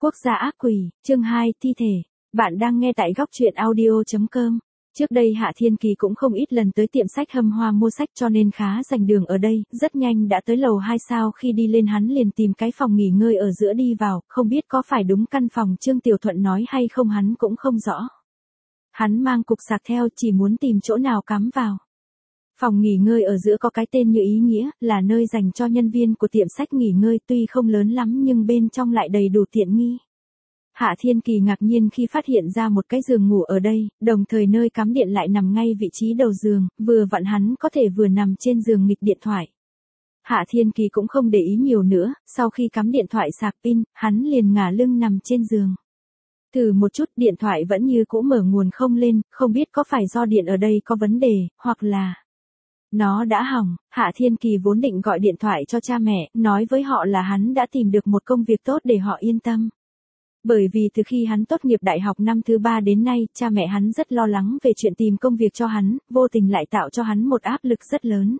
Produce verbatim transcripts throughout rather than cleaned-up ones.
Quốc gia ác quỷ, chương hai, thi thể. Bạn đang nghe tại góc truyện audio chấm com. Trước đây Hạ Thiên Kỳ cũng không ít lần tới tiệm sách Hâm Hoa mua sách cho nên khá rành đường ở đây, rất nhanh đã tới lầu hai. Sao khi đi lên hắn liền tìm cái phòng nghỉ ngơi ở giữa đi vào, không biết có phải đúng căn phòng Trương Tiểu Thuận nói hay không hắn cũng không rõ. Hắn mang cục sạc theo chỉ muốn tìm chỗ nào cắm vào. Phòng nghỉ ngơi ở giữa có cái tên như ý nghĩa, là nơi dành cho nhân viên của tiệm sách nghỉ ngơi, tuy không lớn lắm nhưng bên trong lại đầy đủ tiện nghi. Hạ Thiên Kỳ ngạc nhiên khi phát hiện ra một cái giường ngủ ở đây, đồng thời nơi cắm điện lại nằm ngay vị trí đầu giường, vừa vặn hắn có thể vừa nằm trên giường nghịch điện thoại. Hạ Thiên Kỳ cũng không để ý nhiều nữa, sau khi cắm điện thoại sạc pin, hắn liền ngả lưng nằm trên giường. Thử một chút điện thoại vẫn như cũ mở nguồn không lên, không biết có phải do điện ở đây có vấn đề, hoặc là nó đã hỏng. Hạ Thiên Kỳ vốn định gọi điện thoại cho cha mẹ, nói với họ là hắn đã tìm được một công việc tốt để họ yên tâm. Bởi vì từ khi hắn tốt nghiệp đại học năm thứ ba đến nay, cha mẹ hắn rất lo lắng về chuyện tìm công việc cho hắn, vô tình lại tạo cho hắn một áp lực rất lớn.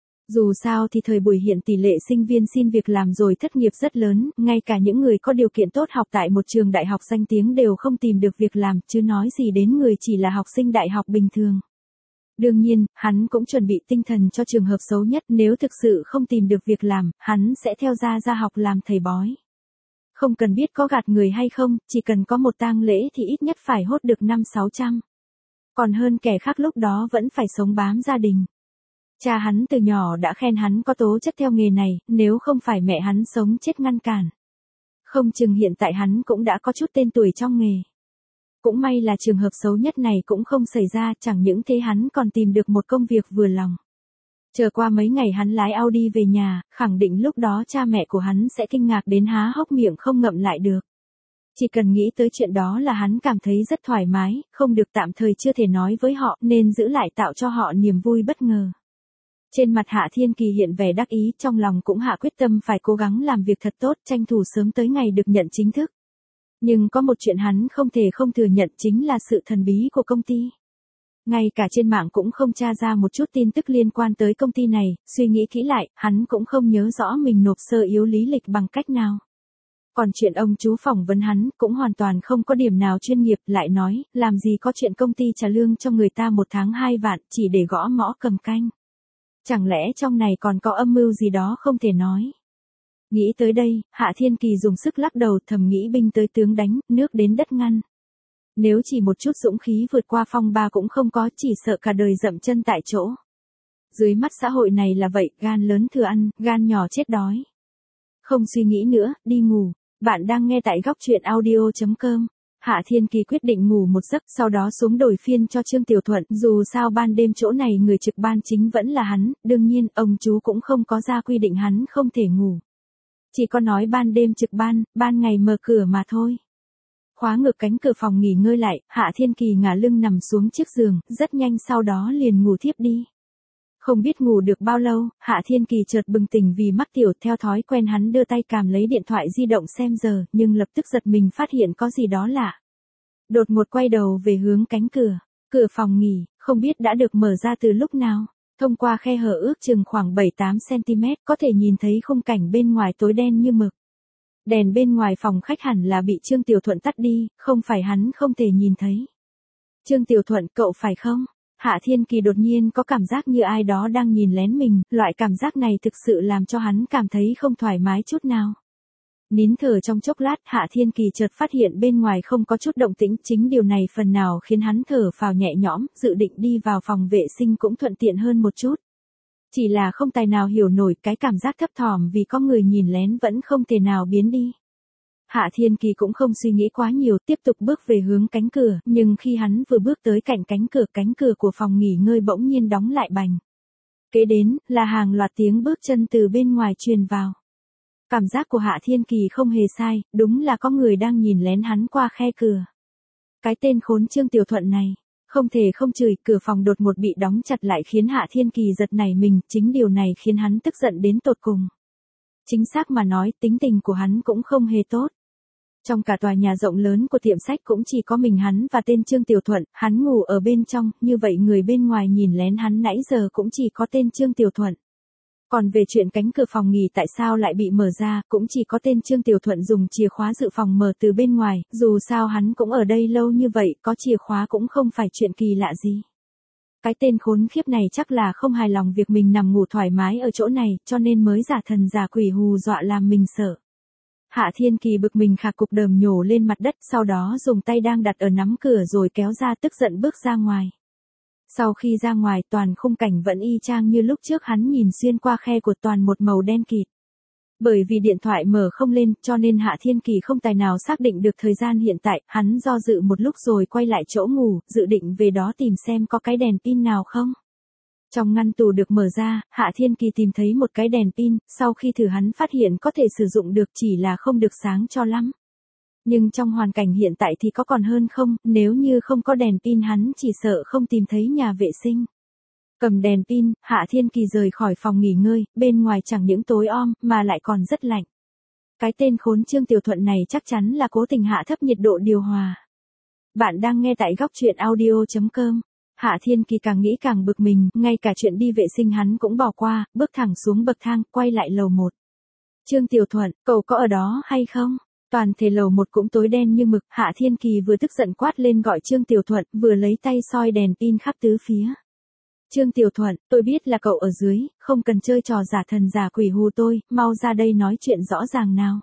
Dù sao thì thời buổi hiện tỷ lệ sinh viên xin việc làm rồi thất nghiệp rất lớn, ngay cả những người có điều kiện tốt học tại một trường đại học danh tiếng đều không tìm được việc làm, chứ nói gì đến người chỉ là học sinh đại học bình thường. Đương nhiên, hắn cũng chuẩn bị tinh thần cho trường hợp xấu nhất, nếu thực sự không tìm được việc làm, hắn sẽ theo gia ra học làm thầy bói. Không cần biết có gạt người hay không, chỉ cần có một tang lễ thì ít nhất phải hốt được năm sáu trăm. Còn hơn kẻ khác lúc đó vẫn phải sống bám gia đình. Cha hắn từ nhỏ đã khen hắn có tố chất theo nghề này, nếu không phải mẹ hắn sống chết ngăn cản. Không chừng hiện tại hắn cũng đã có chút tên tuổi trong nghề. Cũng may là trường hợp xấu nhất này cũng không xảy ra, chẳng những thế hắn còn tìm được một công việc vừa lòng. Chờ qua mấy ngày hắn lái Audi về nhà, khẳng định lúc đó cha mẹ của hắn sẽ kinh ngạc đến há hốc miệng không ngậm lại được. Chỉ cần nghĩ tới chuyện đó là hắn cảm thấy rất thoải mái, không được tạm thời chưa thể nói với họ nên giữ lại tạo cho họ niềm vui bất ngờ. Trên mặt Hạ Thiên Kỳ hiện vẻ đắc ý, trong lòng cũng hạ quyết tâm phải cố gắng làm việc thật tốt, tranh thủ sớm tới ngày được nhận chính thức. Nhưng có một chuyện hắn không thể không thừa nhận chính là sự thần bí của công ty. Ngay cả trên mạng cũng không tra ra một chút tin tức liên quan tới công ty này, suy nghĩ kỹ lại, hắn cũng không nhớ rõ mình nộp sơ yếu lý lịch bằng cách nào. Còn chuyện ông chú phỏng vấn hắn cũng hoàn toàn không có điểm nào chuyên nghiệp, lại nói, làm gì có chuyện công ty trả lương cho người ta một tháng hai vạn chỉ để gõ mõ cầm canh. Chẳng lẽ trong này còn có âm mưu gì đó không thể nói. Nghĩ tới đây, Hạ Thiên Kỳ dùng sức lắc đầu, thầm nghĩ binh tới tướng đánh, nước đến đất ngăn. Nếu chỉ một chút dũng khí vượt qua phong ba cũng không có, chỉ sợ cả đời dậm chân tại chỗ. Dưới mắt xã hội này là vậy, gan lớn thừa ăn, gan nhỏ chết đói. Không suy nghĩ nữa, đi ngủ. Bạn đang nghe tại góc truyện audio chấm com. Hạ Thiên Kỳ quyết định ngủ một giấc, sau đó xuống đổi phiên cho Trương Tiểu Thuận, dù sao ban đêm chỗ này người trực ban chính vẫn là hắn, đương nhiên, ông chú cũng không có ra quy định hắn không thể ngủ. Chỉ có nói ban đêm trực ban, ban ngày mở cửa mà thôi. Khóa ngược cánh cửa phòng nghỉ ngơi lại, Hạ Thiên Kỳ ngả lưng nằm xuống chiếc giường, rất nhanh sau đó liền ngủ thiếp đi. Không biết ngủ được bao lâu, Hạ Thiên Kỳ chợt bừng tỉnh vì mắc tiểu, theo thói quen hắn đưa tay cầm lấy điện thoại di động xem giờ, nhưng lập tức giật mình phát hiện có gì đó lạ. Đột ngột quay đầu về hướng cánh cửa, cửa phòng nghỉ, không biết đã được mở ra từ lúc nào. Thông qua khe hở ước chừng khoảng bảy tám xăng-ti-mét, có thể nhìn thấy khung cảnh bên ngoài tối đen như mực. Đèn bên ngoài phòng khách hẳn là bị Trương Tiểu Thuận tắt đi, không phải hắn không thể nhìn thấy. Trương Tiểu Thuận, cậu phải không? Hạ Thiên Kỳ đột nhiên có cảm giác như ai đó đang nhìn lén mình, loại cảm giác này thực sự làm cho hắn cảm thấy không thoải mái chút nào. Nín thở trong chốc lát, Hạ Thiên Kỳ chợt phát hiện bên ngoài không có chút động tĩnh, chính điều này phần nào khiến hắn thở phào nhẹ nhõm, dự định đi vào phòng vệ sinh cũng thuận tiện hơn một chút. Chỉ là không tài nào hiểu nổi cái cảm giác thấp thỏm vì có người nhìn lén vẫn không thể nào biến đi. Hạ Thiên Kỳ cũng không suy nghĩ quá nhiều, tiếp tục bước về hướng cánh cửa, nhưng khi hắn vừa bước tới cạnh cánh cửa, cánh cửa của phòng nghỉ ngơi bỗng nhiên đóng lại bành. Kế đến, là hàng loạt tiếng bước chân từ bên ngoài truyền vào. Cảm giác của Hạ Thiên Kỳ không hề sai, đúng là có người đang nhìn lén hắn qua khe cửa. Cái tên khốn Trương Tiểu Thuận này, không thể không chửi, cửa phòng đột ngột bị đóng chặt lại khiến Hạ Thiên Kỳ giật nảy mình, chính điều này khiến hắn tức giận đến tột cùng. Chính xác mà nói, tính tình của hắn cũng không hề tốt. Trong cả tòa nhà rộng lớn của tiệm sách cũng chỉ có mình hắn và tên Trương Tiểu Thuận, hắn ngủ ở bên trong, như vậy người bên ngoài nhìn lén hắn nãy giờ cũng chỉ có tên Trương Tiểu Thuận. Còn về chuyện cánh cửa phòng nghỉ tại sao lại bị mở ra, cũng chỉ có tên Trương Tiểu Thuận dùng chìa khóa dự phòng mở từ bên ngoài, dù sao hắn cũng ở đây lâu như vậy, có chìa khóa cũng không phải chuyện kỳ lạ gì. Cái tên khốn khiếp này chắc là không hài lòng việc mình nằm ngủ thoải mái ở chỗ này, cho nên mới giả thần giả quỷ hù dọa làm mình sợ. Hạ Thiên Kỳ bực mình khạc cục đờm nhổ lên mặt đất, sau đó dùng tay đang đặt ở nắm cửa rồi kéo ra, tức giận bước ra ngoài. Sau khi ra ngoài, toàn khung cảnh vẫn y chang như lúc trước, hắn nhìn xuyên qua khe của toàn một màu đen kịt. Bởi vì điện thoại mở không lên, cho nên Hạ Thiên Kỳ không tài nào xác định được thời gian hiện tại, hắn do dự một lúc rồi quay lại chỗ ngủ, dự định về đó tìm xem có cái đèn pin nào không. Trong ngăn tủ được mở ra, Hạ Thiên Kỳ tìm thấy một cái đèn pin, sau khi thử hắn phát hiện có thể sử dụng được, chỉ là không được sáng cho lắm. Nhưng trong hoàn cảnh hiện tại thì có còn hơn không, nếu như không có đèn pin hắn chỉ sợ không tìm thấy nhà vệ sinh. Cầm đèn pin, Hạ Thiên Kỳ rời khỏi phòng nghỉ ngơi, bên ngoài chẳng những tối om, mà lại còn rất lạnh. Cái tên khốn Trương Tiểu Thuận này chắc chắn là cố tình hạ thấp nhiệt độ điều hòa. Bạn đang nghe tại góc truyện audio chấm com. Hạ Thiên Kỳ càng nghĩ càng bực mình, ngay cả chuyện đi vệ sinh hắn cũng bỏ qua, bước thẳng xuống bậc thang, quay lại lầu một. Trương Tiểu Thuận, cậu có ở đó hay không? Toàn thể lầu một cũng tối đen như mực, Hạ Thiên Kỳ vừa tức giận quát lên gọi Trương Tiểu Thuận, vừa lấy tay soi đèn pin khắp tứ phía. Trương Tiểu Thuận, tôi biết là cậu ở dưới, không cần chơi trò giả thần giả quỷ hù tôi, mau ra đây nói chuyện rõ ràng nào.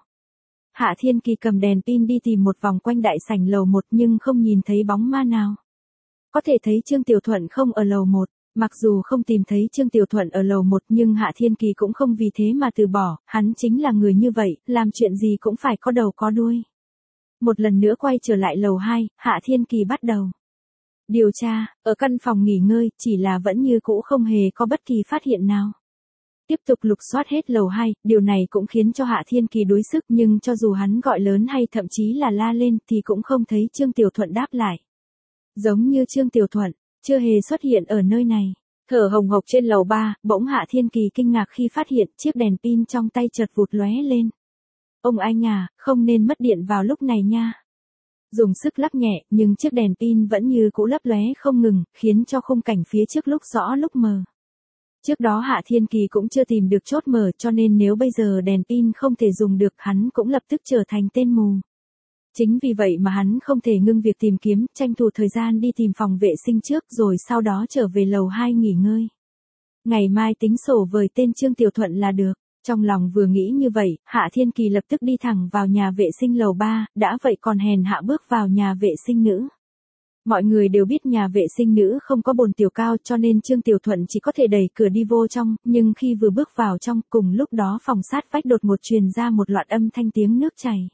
Hạ Thiên Kỳ cầm đèn pin đi tìm một vòng quanh đại sảnh lầu một nhưng không nhìn thấy bóng ma nào. Có thể thấy Trương Tiểu Thuận không ở lầu một. Mặc dù không tìm thấy Trương Tiểu Thuận ở lầu một nhưng Hạ Thiên Kỳ cũng không vì thế mà từ bỏ, hắn chính là người như vậy, làm chuyện gì cũng phải có đầu có đuôi. Một lần nữa quay trở lại lầu hai, Hạ Thiên Kỳ bắt đầu điều tra, ở căn phòng nghỉ ngơi, chỉ là vẫn như cũ không hề có bất kỳ phát hiện nào. Tiếp tục lục soát hết lầu hai, điều này cũng khiến cho Hạ Thiên Kỳ đuối sức, nhưng cho dù hắn gọi lớn hay thậm chí là la lên thì cũng không thấy Trương Tiểu Thuận đáp lại. Giống như Trương Tiểu Thuận chưa hề xuất hiện ở nơi này. Thở hồng hộc trên lầu ba, bỗng Hạ Thiên Kỳ kinh ngạc khi phát hiện chiếc đèn pin trong tay chợt vụt lóe lên. Ông anh à, không nên mất điện vào lúc này nha. Dùng sức lắc nhẹ, nhưng chiếc đèn pin vẫn như cũ lấp lóe không ngừng, khiến cho khung cảnh phía trước lúc rõ lúc mờ. Trước đó Hạ Thiên Kỳ cũng chưa tìm được chốt mở, cho nên nếu bây giờ đèn pin không thể dùng được, hắn cũng lập tức trở thành tên mù. Chính vì vậy mà hắn không thể ngưng việc tìm kiếm, tranh thủ thời gian đi tìm phòng vệ sinh trước rồi sau đó trở về lầu hai nghỉ ngơi. Ngày mai tính sổ với tên Trương Tiểu Thuận là được. Trong lòng vừa nghĩ như vậy, Hạ Thiên Kỳ lập tức đi thẳng vào nhà vệ sinh lầu ba, đã vậy còn hèn hạ bước vào nhà vệ sinh nữ. Mọi người đều biết nhà vệ sinh nữ không có bồn tiểu cao cho nên Trương Tiểu Thuận chỉ có thể đẩy cửa đi vô trong, nhưng khi vừa bước vào trong, cùng lúc đó phòng sát vách đột ngột truyền ra một loạt âm thanh tiếng nước chảy.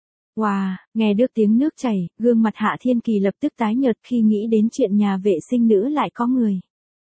Wow, nghe được tiếng nước chảy, gương mặt Hạ Thiên Kỳ lập tức tái nhợt khi nghĩ đến chuyện nhà vệ sinh nữ lại có người.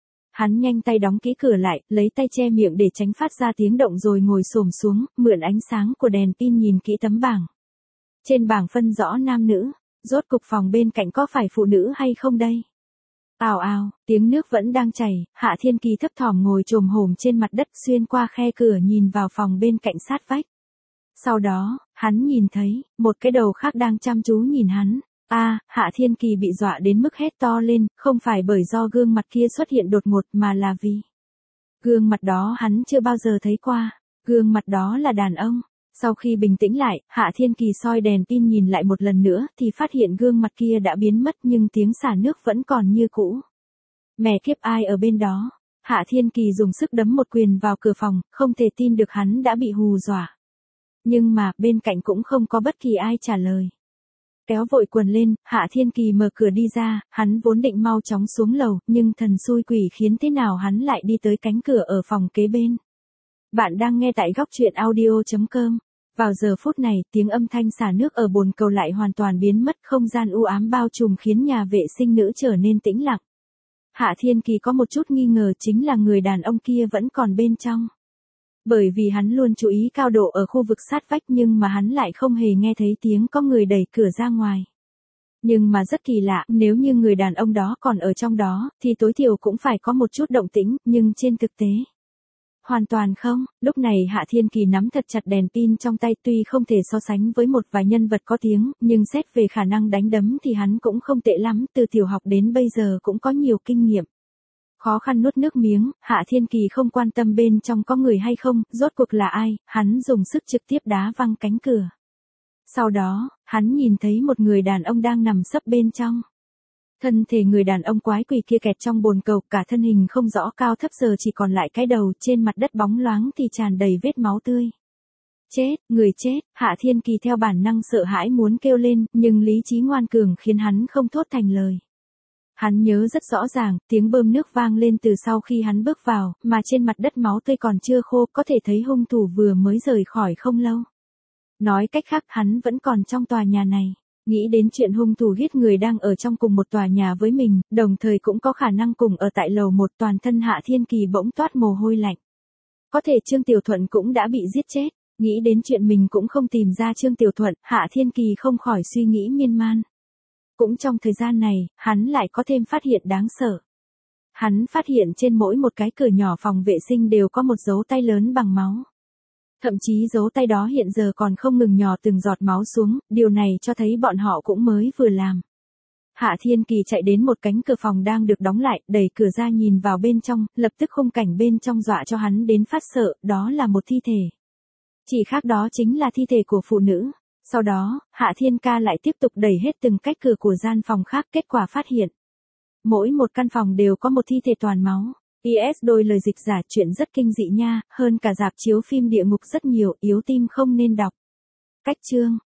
Hắn nhanh tay đóng kỹ cửa lại, lấy tay che miệng để tránh phát ra tiếng động rồi ngồi xổm xuống, mượn ánh sáng của đèn pin nhìn kỹ tấm bảng. Trên bảng phân rõ nam nữ, rốt cục phòng bên cạnh có phải phụ nữ hay không đây? Ào ào, tiếng nước vẫn đang chảy, Hạ Thiên Kỳ thấp thỏm ngồi chồm hổm trên mặt đất xuyên qua khe cửa nhìn vào phòng bên cạnh sát vách. Sau đó, hắn nhìn thấy, một cái đầu khác đang chăm chú nhìn hắn. A, à, Hạ Thiên Kỳ bị dọa đến mức hét to lên, không phải bởi do gương mặt kia xuất hiện đột ngột mà là vì gương mặt đó hắn chưa bao giờ thấy qua, gương mặt đó là đàn ông. Sau khi bình tĩnh lại, Hạ Thiên Kỳ soi đèn pin nhìn lại một lần nữa thì phát hiện gương mặt kia đã biến mất nhưng tiếng xả nước vẫn còn như cũ. Mẹ kiếp, ai ở bên đó? Hạ Thiên Kỳ dùng sức đấm một quyền vào cửa phòng, không thể tin được hắn đã bị hù dọa. Nhưng mà, bên cạnh cũng không có bất kỳ ai trả lời. Kéo vội quần lên, Hạ Thiên Kỳ mở cửa đi ra, hắn vốn định mau chóng xuống lầu, nhưng thần xui quỷ khiến thế nào hắn lại đi tới cánh cửa ở phòng kế bên. Bạn đang nghe tại góc truyện audio chấm com. Vào giờ phút này, tiếng âm thanh xả nước ở bồn cầu lại hoàn toàn biến mất, không gian u ám bao trùm khiến nhà vệ sinh nữ trở nên tĩnh lặng. Hạ Thiên Kỳ có một chút nghi ngờ chính là người đàn ông kia vẫn còn bên trong. Bởi vì hắn luôn chú ý cao độ ở khu vực sát vách nhưng mà hắn lại không hề nghe thấy tiếng có người đẩy cửa ra ngoài. Nhưng mà rất kỳ lạ, nếu như người đàn ông đó còn ở trong đó, thì tối thiểu cũng phải có một chút động tĩnh, nhưng trên thực tế, hoàn toàn không. Lúc này Hạ Thiên Kỳ nắm thật chặt đèn pin trong tay, tuy không thể so sánh với một vài nhân vật có tiếng, nhưng xét về khả năng đánh đấm thì hắn cũng không tệ lắm, từ tiểu học đến bây giờ cũng có nhiều kinh nghiệm. Khó khăn nuốt nước miếng, Hạ Thiên Kỳ không quan tâm bên trong có người hay không, rốt cuộc là ai, hắn dùng sức trực tiếp đá văng cánh cửa. Sau đó, hắn nhìn thấy một người đàn ông đang nằm sấp bên trong. Thân thể người đàn ông quái quỷ kia kẹt trong bồn cầu, cả thân hình không rõ cao thấp, giờ chỉ còn lại cái đầu, trên mặt đất bóng loáng thì tràn đầy vết máu tươi. Chết, người chết, Hạ Thiên Kỳ theo bản năng sợ hãi muốn kêu lên, nhưng lý trí ngoan cường khiến hắn không thốt thành lời. Hắn nhớ rất rõ ràng, tiếng bơm nước vang lên từ sau khi hắn bước vào, mà trên mặt đất máu tươi còn chưa khô, có thể thấy hung thủ vừa mới rời khỏi không lâu. Nói cách khác, hắn vẫn còn trong tòa nhà này. Nghĩ đến chuyện hung thủ giết người đang ở trong cùng một tòa nhà với mình, đồng thời cũng có khả năng cùng ở tại lầu một, toàn thân Hạ Thiên Kỳ bỗng toát mồ hôi lạnh. Có thể Trương Tiểu Thuận cũng đã bị giết chết. Nghĩ đến chuyện mình cũng không tìm ra Trương Tiểu Thuận, Hạ Thiên Kỳ không khỏi suy nghĩ miên man. Cũng trong thời gian này, hắn lại có thêm phát hiện đáng sợ. Hắn phát hiện trên mỗi một cái cửa nhỏ phòng vệ sinh đều có một dấu tay lớn bằng máu. Thậm chí dấu tay đó hiện giờ còn không ngừng nhỏ từng giọt máu xuống, điều này cho thấy bọn họ cũng mới vừa làm. Hạ Thiên Kỳ chạy đến một cánh cửa phòng đang được đóng lại, đẩy cửa ra nhìn vào bên trong, lập tức khung cảnh bên trong dọa cho hắn đến phát sợ, đó là một thi thể. Chỉ khác đó chính là thi thể của phụ nữ. Sau đó, Hạ Thiên Ca lại tiếp tục đẩy hết từng cách cửa của gian phòng khác, kết quả phát hiện. Mỗi một căn phòng đều có một thi thể toàn máu. i ét đôi lời dịch giả, chuyện rất kinh dị nha, hơn cả rạp chiếu phim địa ngục rất nhiều, yếu tim không nên đọc. Cách chương